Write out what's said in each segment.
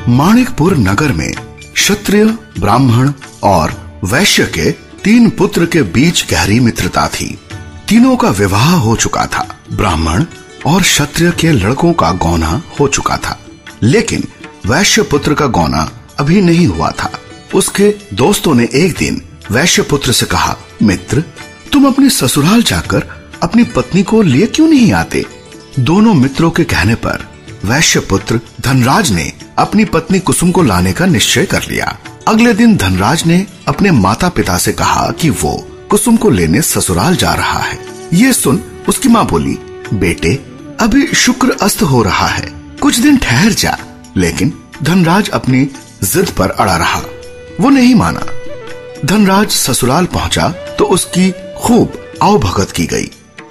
माणिकपुर नगर में क्षत्रिय, ब्राह्मण और वैश्य के 3 पुत्र के बीच गहरी मित्रता थी। तीनों का विवाह हो चुका था। ब्राह्मण और क्षत्रिय के लड़कों का गौना हो चुका था, लेकिन वैश्य पुत्र का गौना अभी नहीं हुआ था। उसके दोस्तों ने एक दिन वैश्य पुत्र से कहा, मित्र, तुम अपने ससुराल जाकर अपनी पत्नी को लिए क्यों नहीं आते? दोनों मित्रों के कहने पर वैश्य पुत्र धनराज ने अपनी पत्नी कुसुम को लाने का निश्चय कर लिया। अगले दिन धनराज ने अपने माता पिता से कहा कि वो कुसुम को लेने ससुराल जा रहा है। ये सुन उसकी माँ बोली, बेटे, अभी शुक्र अस्त हो रहा है, कुछ दिन ठहर जा। लेकिन धनराज अपनी जिद पर अड़ा रहा, वो नहीं माना। धनराज ससुराल पहुंचा तो उसकी खूब आवभगत की गई।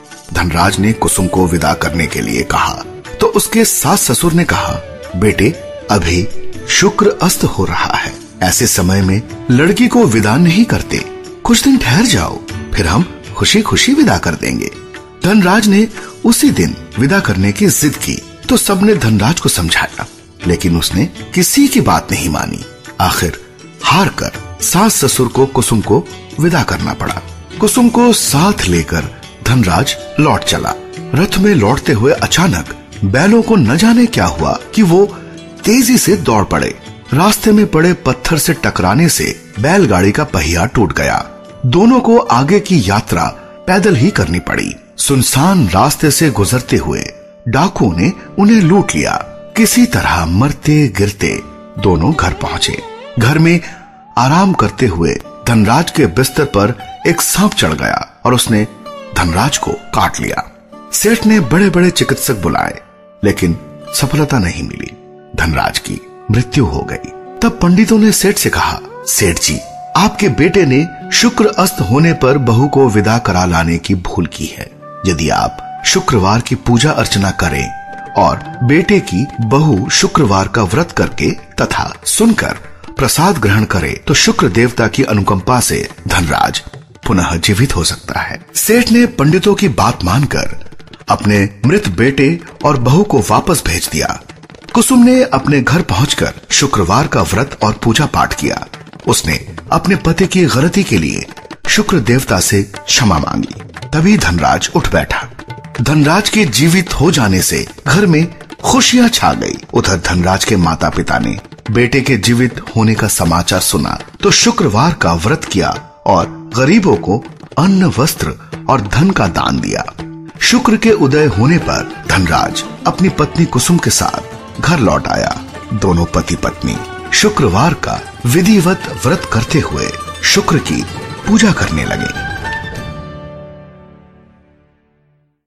धनराज ने कुसुम को विदा करने के लिए कहा तो उसके सास ससुर ने कहा, बेटे, अभी शुक्र अस्त हो रहा है, ऐसे समय में लड़की को विदा नहीं करते, कुछ दिन ठहर जाओ, फिर हम खुशी खुशी विदा कर देंगे। धनराज ने उसी दिन विदा करने की जिद की तो सबने धनराज को समझाया, लेकिन उसने किसी की बात नहीं मानी। आखिर हार कर सास ससुर को कुसुम को विदा करना पड़ा। कुसुम को साथ लेकर धनराज लौट चला। रथ में लौटते हुए अचानक बैलों को न जाने क्या हुआ कि वो तेजी से दौड़ पड़े। रास्ते में पड़े पत्थर से टकराने से बैलगाड़ी का पहिया टूट गया। दोनों को आगे की यात्रा पैदल ही करनी पड़ी। सुनसान रास्ते से गुजरते हुए डाकुओं ने उन्हें लूट लिया। किसी तरह मरते गिरते दोनों घर पहुंचे। घर में आराम करते हुए धनराज के बिस्तर पर एक सांप चढ़ गया और उसने धनराज को काट लिया। सेठ ने बड़े बड़े चिकित्सक बुलाए, लेकिन सफलता नहीं मिली। धनराज की मृत्यु हो गई। तब पंडितों ने सेठ से कहा, सेठ जी, आपके बेटे ने शुक्र अस्त होने पर बहू को विदा करा लाने की भूल की है। यदि आप शुक्रवार की पूजा अर्चना करें और बेटे की बहू शुक्रवार का व्रत करके तथा सुनकर प्रसाद ग्रहण करे तो शुक्र देवता की अनुकंपा से धनराज पुनः जीवित हो सकता है। सेठ ने पंडितों की बात मानकर अपने मृत बेटे और बहू को वापस भेज दिया। कुसुम ने अपने घर पहुंचकर शुक्रवार का व्रत और पूजा पाठ किया। उसने अपने पति की गलती के लिए शुक्र देवता से क्षमा मांगी। तभी धनराज उठ बैठा। धनराज के जीवित हो जाने से घर में खुशियां छा गई। उधर धनराज के माता पिता ने बेटे के जीवित होने का समाचार सुना तो शुक्रवार का व्रत किया और गरीबों को अन्न, वस्त्र और धन का दान दिया। शुक्र के उदय होने पर धनराज अपनी पत्नी कुसुम के साथ घर लौट आया। दोनों पति पत्नी शुक्रवार का विधिवत व्रत करते हुए शुक्र की पूजा करने लगे।